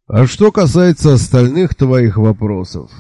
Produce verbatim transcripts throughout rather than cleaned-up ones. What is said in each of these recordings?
А что касается остальных твоих вопросов,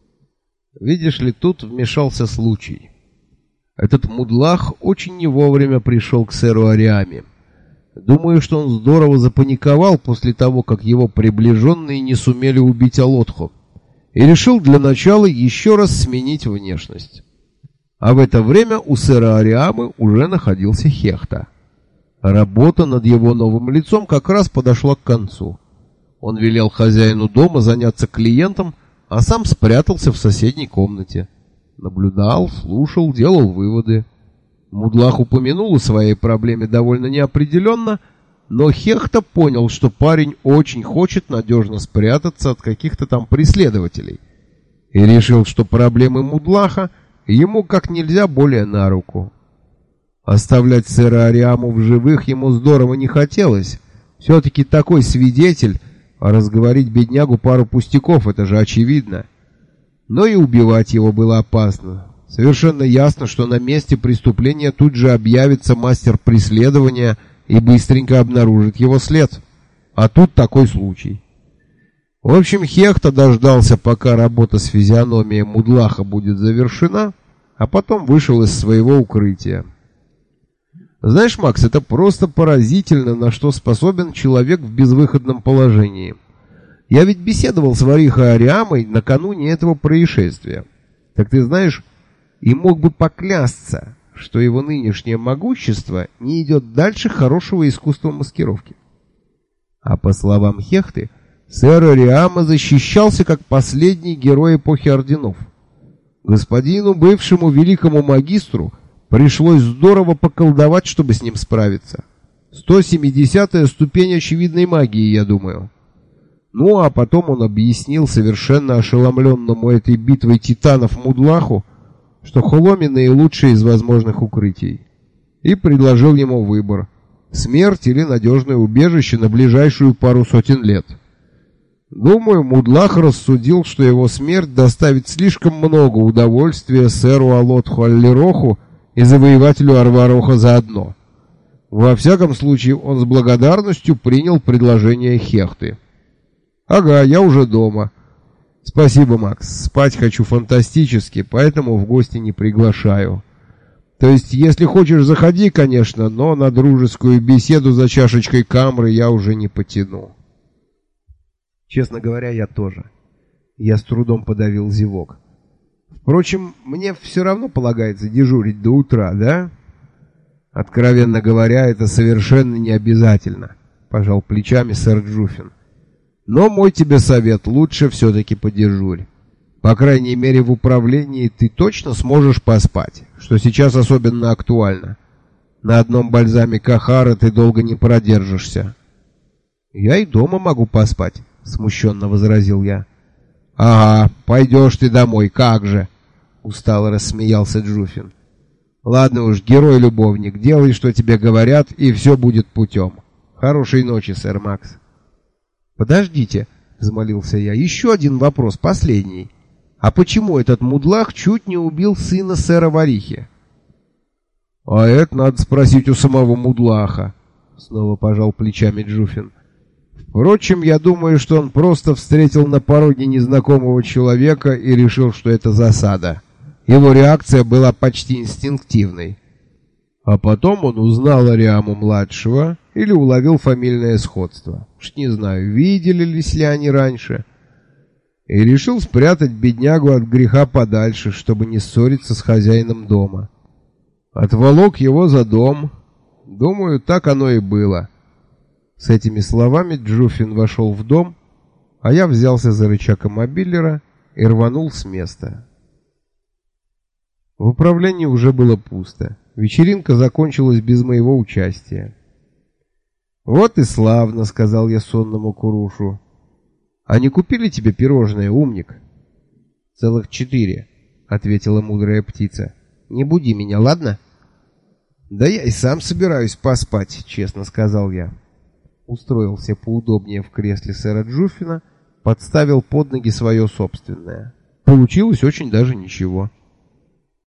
видишь ли, тут вмешался случай. Этот мудлах очень не вовремя пришел к сэру Ариаме. Думаю, что он здорово запаниковал после того, как его приближенные не сумели убить Алотхо, и решил для начала еще раз сменить внешность. А в это время у сэра Ариамы уже находился Хехта. Работа над его новым лицом как раз подошла к концу. Он велел хозяину дома заняться клиентом, а сам спрятался в соседней комнате. Наблюдал, слушал, делал выводы. Мудлах упомянул о своей проблеме довольно неопределенно, но Хехта понял, что парень очень хочет надежно спрятаться от каких-то там преследователей, и решил, что проблемы Мудлаха ему как нельзя более на руку. Оставлять сэра Ариаму в живых ему здорово не хотелось. Все-таки такой свидетель, а разговорить беднягу пару пустяков, это же очевидно. Но и убивать его было опасно. Совершенно ясно, что на месте преступления тут же объявится мастер преследования и быстренько обнаружит его след. А тут такой случай. В общем, Хехта дождался, пока работа с физиономией Мудлаха будет завершена, а потом вышел из своего укрытия. Знаешь, Макс, это просто поразительно, на что способен человек в безвыходном положении. Я ведь беседовал с ворихой Ариамой накануне этого происшествия. Так ты знаешь, и мог бы поклясться, что его нынешнее могущество не идет дальше хорошего искусства маскировки. А по словам Хехты, сэр Ариама защищался как последний герой эпохи орденов. Господину, бывшему великому магистру, пришлось здорово поколдовать, чтобы с ним справиться. сто семидесятая ступень очевидной магии, я думаю. Ну, а потом он объяснил совершенно ошеломленному этой битвой титанов Мудлаху, что Холоми наилучшее из возможных укрытий, и предложил ему выбор: смерть или надежное убежище на ближайшую пару сотен лет. Думаю, Мудлах рассудил, что его смерть доставит слишком много удовольствия сэру Алотху Аллероху и завоевателю Арвароха заодно. Во всяком случае, он с благодарностью принял предложение Хехты. «Ага, я уже дома». «Спасибо, Макс. Спать хочу фантастически, поэтому в гости не приглашаю. То есть, если хочешь, заходи, конечно, но на дружескую беседу за чашечкой камры я уже не потяну». Честно говоря, я тоже. Я с трудом подавил зевок. Впрочем, мне все равно полагается дежурить до утра, да? Откровенно говоря, это совершенно не обязательно, пожал плечами сэр Джуффин. Но мой тебе совет: лучше все-таки подежурь. По крайней мере, в управлении ты точно сможешь поспать, что сейчас особенно актуально. На одном бальзаме Кахара ты долго не продержишься. Я и дома могу поспать, смущенно возразил я. Ага, пойдешь ты домой, как же, устало рассмеялся Джуффин. Ладно уж, герой-любовник, делай, что тебе говорят, и все будет путем. Хорошей ночи, сэр Макс. Подождите, взмолился я, еще один вопрос, последний. А почему этот мудлах чуть не убил сына сэра Варихи? А это надо спросить у самого мудлаха, снова пожал плечами Джуффин. Впрочем, я думаю, что он просто встретил на пороге незнакомого человека и решил, что это засада. Его реакция была почти инстинктивной. А потом он узнал Ариаму-младшего или уловил фамильное сходство. Уж не знаю, видели ли ли они раньше. И решил спрятать беднягу от греха подальше, чтобы не ссориться с хозяином дома. Отволок его за дом. Думаю, так оно и было. С этими словами Джуффин вошел в дом, а я взялся за рычаг мобиллера и рванул с места. В управлении уже было пусто. Вечеринка закончилась без моего участия. «Вот и славно», — сказал я сонному Курушу. «А не купили тебе пирожное, умник?» «Целых четыре», — ответила мудрая птица. «Не буди меня, ладно?» «Да я и сам собираюсь поспать», — честно сказал я. Устроился поудобнее в кресле сэра Джуффина, подставил под ноги свое собственное. Получилось очень даже ничего.